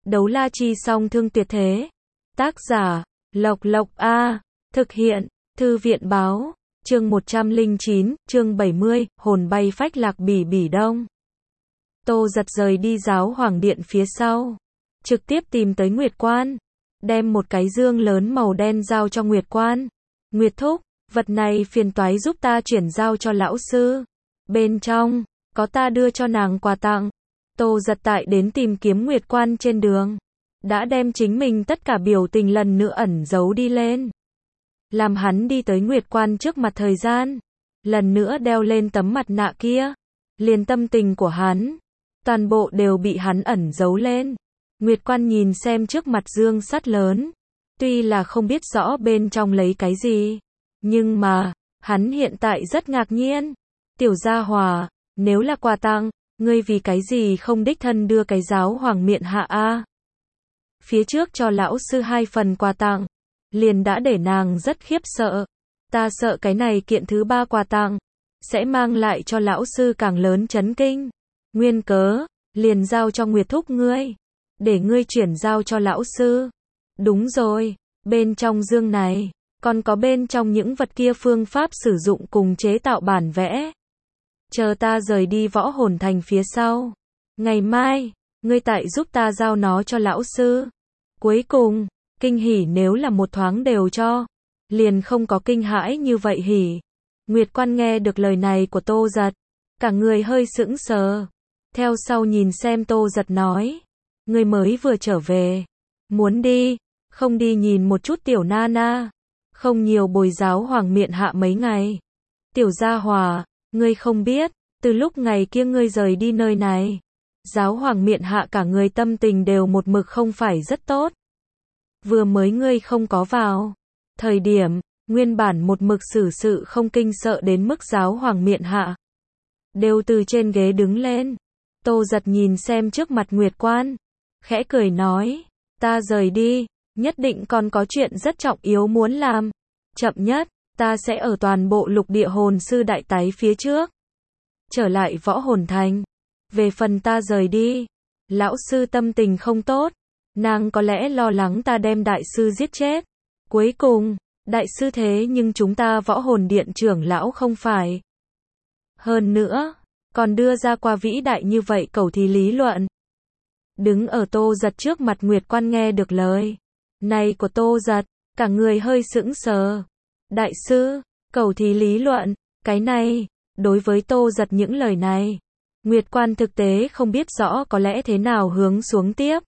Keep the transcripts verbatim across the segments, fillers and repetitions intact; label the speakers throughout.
Speaker 1: Đấu la chi song thương tuyệt thế. Tác giả, Lộc Lộc A. Thực hiện, Thư viện báo. Chương một trăm lẻ chín, chương bảy mươi, hồn bay phách lạc bỉ bỉ đông. Tô Giật rời đi giáo hoàng điện phía sau. Trực tiếp tìm tới Nguyệt Quan. Đem một cái dương lớn màu đen giao cho Nguyệt Quan. Nguyệt thúc, vật này phiền toái giúp ta chuyển giao cho lão sư. Bên trong, có ta đưa cho nàng quà tặng. Tô Giật tại đến tìm kiếm Nguyệt Quan trên đường. Đã đem chính mình tất cả biểu tình lần nữa ẩn giấu đi lên. Làm hắn đi tới Nguyệt Quan trước mặt thời gian. Lần nữa đeo lên tấm mặt nạ kia. Liền tâm tình của hắn. Toàn bộ đều bị hắn ẩn giấu lên. Nguyệt Quan nhìn xem trước mặt dương sắt lớn. Tuy là không biết rõ bên trong lấy cái gì. Nhưng mà, hắn hiện tại rất ngạc nhiên. Tiểu gia hòa, nếu là quà tặng, ngươi vì cái gì không đích thân đưa cái giáo hoàng miện hạ a? Phía trước cho lão sư hai phần quà tặng, liền đã để nàng rất khiếp sợ. Ta sợ cái này kiện thứ ba quà tặng, sẽ mang lại cho lão sư càng lớn chấn kinh. Nguyên cớ, liền giao cho Nguyệt thúc ngươi, để ngươi chuyển giao cho lão sư. Đúng rồi, bên trong dương này, còn có bên trong những vật kia phương pháp sử dụng cùng chế tạo bản vẽ. Chờ ta rời đi võ hồn thành phía sau. Ngày mai, ngươi tại giúp ta giao nó cho lão sư. Cuối cùng, kinh hỉ nếu là một thoáng đều cho, liền không có kinh hãi như vậy hỉ. Nguyệt Quan nghe được lời này của Tô Giật, cả người hơi sững sờ. Theo sau nhìn xem Tô Giật nói, ngươi mới vừa trở về, muốn đi, không đi nhìn một chút tiểu Nana, không nhiều bồi giáo hoàng miện hạ mấy ngày. Tiểu gia hòa, ngươi không biết, từ lúc ngày kia ngươi rời đi nơi này, giáo hoàng miện hạ cả người tâm tình đều một mực không phải rất tốt. Vừa mới ngươi không có vào thời điểm, nguyên bản một mực xử sự không kinh sợ đến mức giáo hoàng miện hạ đều từ trên ghế đứng lên. Tô Giật nhìn xem trước mặt Nguyệt Quan, khẽ cười nói, ta rời đi, nhất định còn có chuyện rất trọng yếu muốn làm. Chậm nhất, ta sẽ ở toàn bộ lục địa hồn sư đại tái phía trước trở lại võ hồn thành. Về phần ta rời đi, lão sư tâm tình không tốt, nàng có lẽ lo lắng ta đem đại sư giết chết. Cuối cùng, đại sư thế nhưng chúng ta võ hồn điện trưởng lão không phải. Hơn nữa, còn đưa ra qua vĩ đại như vậy cầu thí lý luận. Đứng ở Tô Giật trước mặt Nguyệt Quan nghe được lời này của Tô Giật, cả người hơi sững sờ. Đại sư, cầu thí lý luận, cái này, đối với Tô Giật những lời này, Nguyệt Quan thực tế không biết rõ có lẽ thế nào hướng xuống tiếp.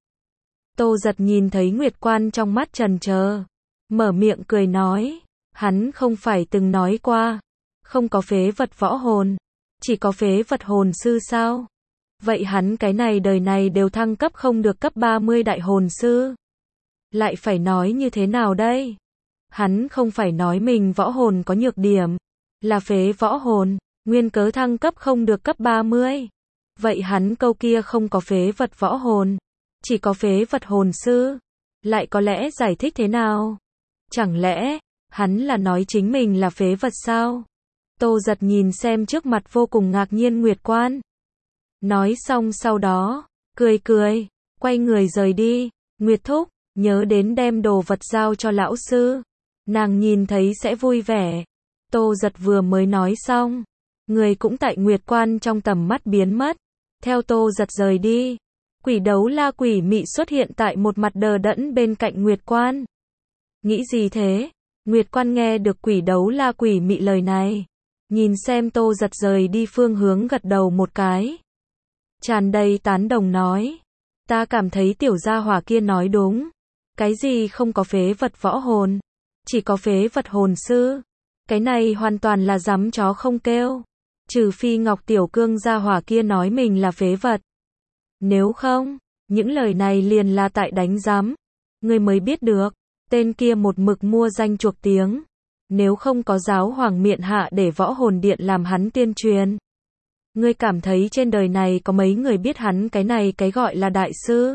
Speaker 1: Tô Giật nhìn thấy Nguyệt Quan trong mắt trần chờ, mở miệng cười nói, hắn không phải từng nói qua, không có phế vật võ hồn, chỉ có phế vật hồn sư sao? Vậy hắn cái này đời này đều thăng cấp không được cấp ba mươi đại hồn sư. Lại phải nói như thế nào đây? Hắn không phải nói mình võ hồn có nhược điểm, là phế võ hồn, nguyên cớ thăng cấp không được cấp ba mươi. Vậy hắn câu kia không có phế vật võ hồn, chỉ có phế vật hồn sư, lại có lẽ giải thích thế nào? Chẳng lẽ, hắn là nói chính mình là phế vật sao? Tô Giật nhìn xem trước mặt vô cùng ngạc nhiên Nguyệt Quan. Nói xong sau đó, cười cười, quay người rời đi. Nguyệt thúc, nhớ đến đem đồ vật giao cho lão sư. Nàng nhìn thấy sẽ vui vẻ. Tô Giật vừa mới nói xong, người cũng tại Nguyệt Quan trong tầm mắt biến mất. Theo Tô Giật rời đi, quỷ đấu la quỷ mị xuất hiện tại một mặt đờ đẫn bên cạnh Nguyệt Quan. Nghĩ gì thế? Nguyệt Quan nghe được quỷ đấu la quỷ mị lời này, nhìn xem Tô Giật rời đi phương hướng gật đầu một cái, tràn đầy tán đồng nói, ta cảm thấy tiểu gia hỏa kia nói đúng. Cái gì không có phế vật võ hồn, chỉ có phế vật hồn sư, cái này hoàn toàn là dám chó không kêu. Trừ phi Ngọc Tiểu Cương gia hỏa kia nói mình là phế vật. Nếu không, những lời này liền là tại đánh giám. Ngươi mới biết được, tên kia một mực mua danh chuộc tiếng. Nếu không có giáo hoàng miện hạ để võ hồn điện làm hắn tuyên truyền. Ngươi cảm thấy trên đời này có mấy người biết hắn cái này cái gọi là đại sư?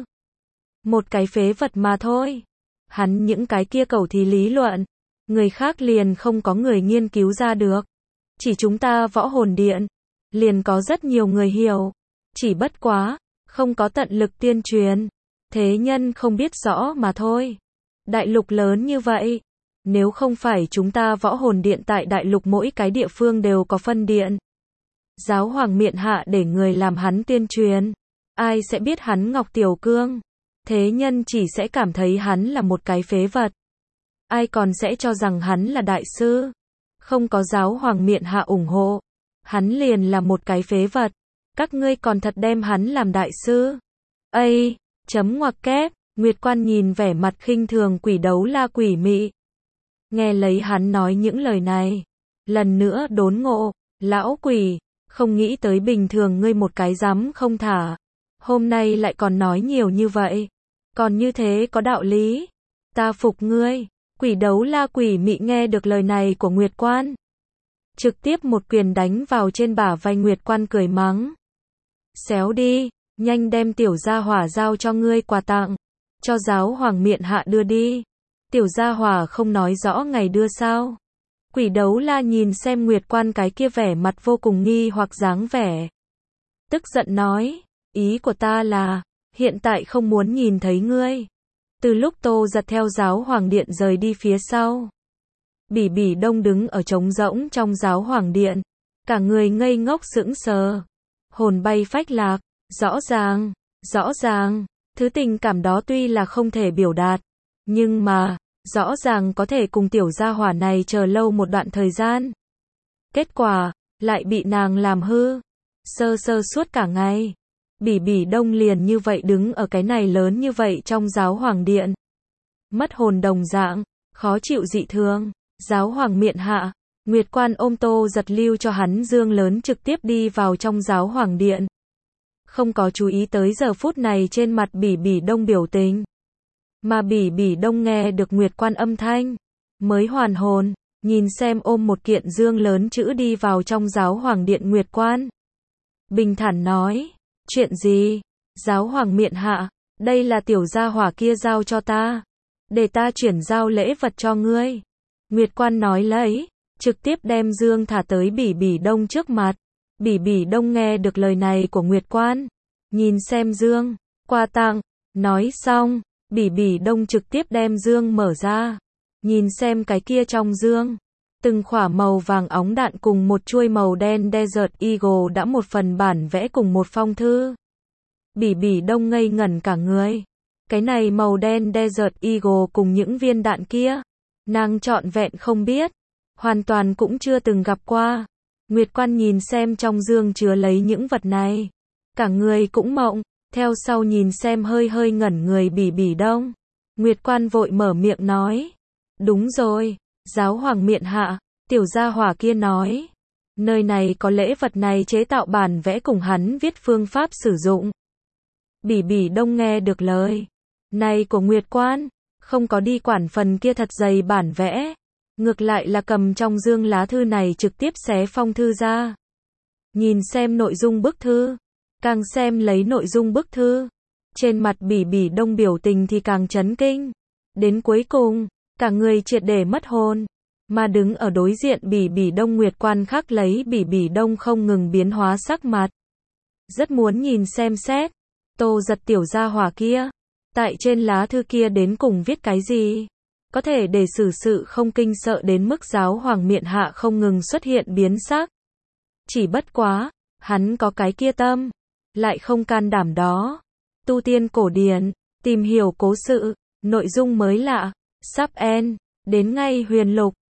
Speaker 1: Một cái phế vật mà thôi. Hắn những cái kia cầu thí lý luận, người khác liền không có người nghiên cứu ra được. Chỉ chúng ta võ hồn điện, liền có rất nhiều người hiểu. Chỉ bất quá, không có tận lực tuyên truyền. Thế nhân không biết rõ mà thôi. Đại lục lớn như vậy, nếu không phải chúng ta võ hồn điện tại đại lục mỗi cái địa phương đều có phân điện. Giáo hoàng miện hạ để người làm hắn tuyên truyền. Ai sẽ biết hắn Ngọc Tiểu Cương? Thế nhân chỉ sẽ cảm thấy hắn là một cái phế vật. Ai còn sẽ cho rằng hắn là đại sư? Không có giáo hoàng miện hạ ủng hộ, hắn liền là một cái phế vật. Các ngươi còn thật đem hắn làm đại sư? Ây, chấm ngoặc kép, Nguyệt Quan nhìn vẻ mặt khinh thường Quỷ Đấu La quỷ mị. Nghe lấy hắn nói những lời này, lần nữa đốn ngộ, lão quỷ, không nghĩ tới bình thường ngươi một cái dám không thả. Hôm nay lại còn nói nhiều như vậy. Còn như thế có đạo lý. Ta phục ngươi. Quỷ Đấu La quỷ mị nghe được lời này của Nguyệt Quan, trực tiếp một quyền đánh vào trên bả vai Nguyệt Quan cười mắng. Xéo đi, nhanh đem tiểu gia hỏa giao cho ngươi quà tặng. Cho giáo hoàng miện hạ đưa đi. Tiểu gia hỏa không nói rõ ngày đưa sao? Quỷ Đấu La nhìn xem Nguyệt Quan cái kia vẻ mặt vô cùng nghi hoặc dáng vẻ. Tức giận nói, ý của ta là, hiện tại không muốn nhìn thấy ngươi. Từ lúc Tô Giật theo giáo hoàng điện rời đi phía sau, Bỉ Bỉ Đông đứng ở trống rỗng trong giáo hoàng điện, cả người ngây ngốc sững sờ, hồn bay phách lạc, rõ ràng, rõ ràng, thứ tình cảm đó tuy là không thể biểu đạt, nhưng mà, rõ ràng có thể cùng tiểu gia hỏa này chờ lâu một đoạn thời gian. Kết quả, lại bị nàng làm hư, sơ sơ suốt cả ngày. Bỉ Bỉ Đông liền như vậy đứng ở cái này lớn như vậy trong giáo hoàng điện. Mất hồn đồng dạng, khó chịu dị thường. Giáo hoàng miện hạ, Nguyệt Quan ôm Tô Giật lưu cho hắn dương lớn trực tiếp đi vào trong giáo hoàng điện. Không có chú ý tới giờ phút này trên mặt Bỉ Bỉ Đông biểu tình. Mà Bỉ Bỉ Đông nghe được Nguyệt Quan âm thanh, mới hoàn hồn, nhìn xem ôm một kiện dương lớn chữ đi vào trong giáo hoàng điện Nguyệt Quan. Bình thản nói, chuyện gì? Giáo hoàng miện hạ, đây là tiểu gia hỏa kia giao cho ta, để ta chuyển giao lễ vật cho ngươi. Nguyệt Quan nói lấy, trực tiếp đem dương thả tới Bỉ Bỉ Đông trước mặt. Bỉ Bỉ Đông nghe được lời này của Nguyệt Quan, nhìn xem dương, quà tặng, nói xong, Bỉ Bỉ Đông trực tiếp đem dương mở ra, nhìn xem cái kia trong dương, từng khỏa màu vàng óng đạn cùng một chuôi màu đen Desert Eagle đã một phần bản vẽ cùng một phong thư. Bỉ Bỉ Đông ngây ngẩn cả người. Cái này màu đen Desert Eagle cùng những viên đạn kia, nàng trọn vẹn không biết, hoàn toàn cũng chưa từng gặp qua. Nguyệt Quan nhìn xem trong dương chứa lấy những vật này, cả người cũng mộng, theo sau nhìn xem hơi hơi ngẩn người Bỉ Bỉ Đông. Nguyệt Quan vội mở miệng nói, đúng rồi, giáo hoàng miện hạ, tiểu gia hỏa kia nói, nơi này có lễ vật này chế tạo bản vẽ cùng hắn viết phương pháp sử dụng. Bỉ Bỉ Đông nghe được lời này của Nguyệt Quan, không có đi quản phần kia thật dày bản vẽ, ngược lại là cầm trong dương lá thư này trực tiếp xé phong thư ra. Nhìn xem nội dung bức thư, càng xem lấy nội dung bức thư, trên mặt Bỉ Bỉ Đông biểu tình thì càng chấn kinh. Đến cuối cùng, cả người triệt để mất hồn, mà đứng ở đối diện Bỉ Bỉ Đông Nguyệt Quan khắc lấy Bỉ Bỉ Đông không ngừng biến hóa sắc mặt. Rất muốn nhìn xem xét, Tô Giật tiểu gia hỏa kia, tại trên lá thư kia đến cùng viết cái gì? Có thể để xử sự không kinh sợ đến mức giáo hoàng miện hạ không ngừng xuất hiện biến sắc. Chỉ bất quá, hắn có cái kia tâm, lại không can đảm đó. Tu tiên cổ điển, tìm hiểu cố sự, nội dung mới lạ, sắp end, đến ngay huyền lục.